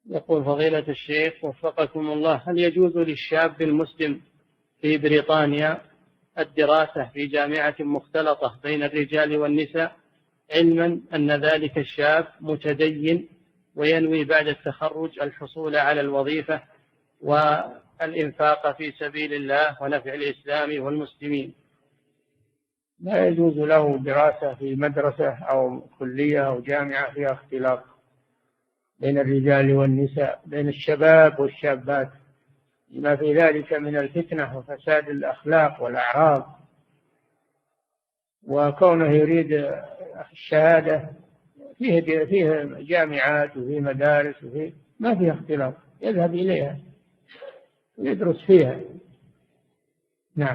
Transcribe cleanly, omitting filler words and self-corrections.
يقول فضيلة الشيخ وفقكم الله: هل يجوز للشاب المسلم في بريطانيا الدراسة في جامعة مختلطة بين الرجال والنساء، علما أن ذلك الشاب متدين وينوي بعد التخرج الحصول على الوظيفة والإنفاق في سبيل الله ونفع الإسلام والمسلمين؟ لا يجوز له دراسة في مدرسة أو كلية أو جامعة فيها اختلاط بين الرجال والنساء، بين الشباب والشابات، ما في ذلك من الفتنة وفساد الأخلاق والأعراض. وكونه يريد الشهادة فيه جامعات وفيه مدارس ما فيها اختلاط، يذهب إليها ويدرس فيها.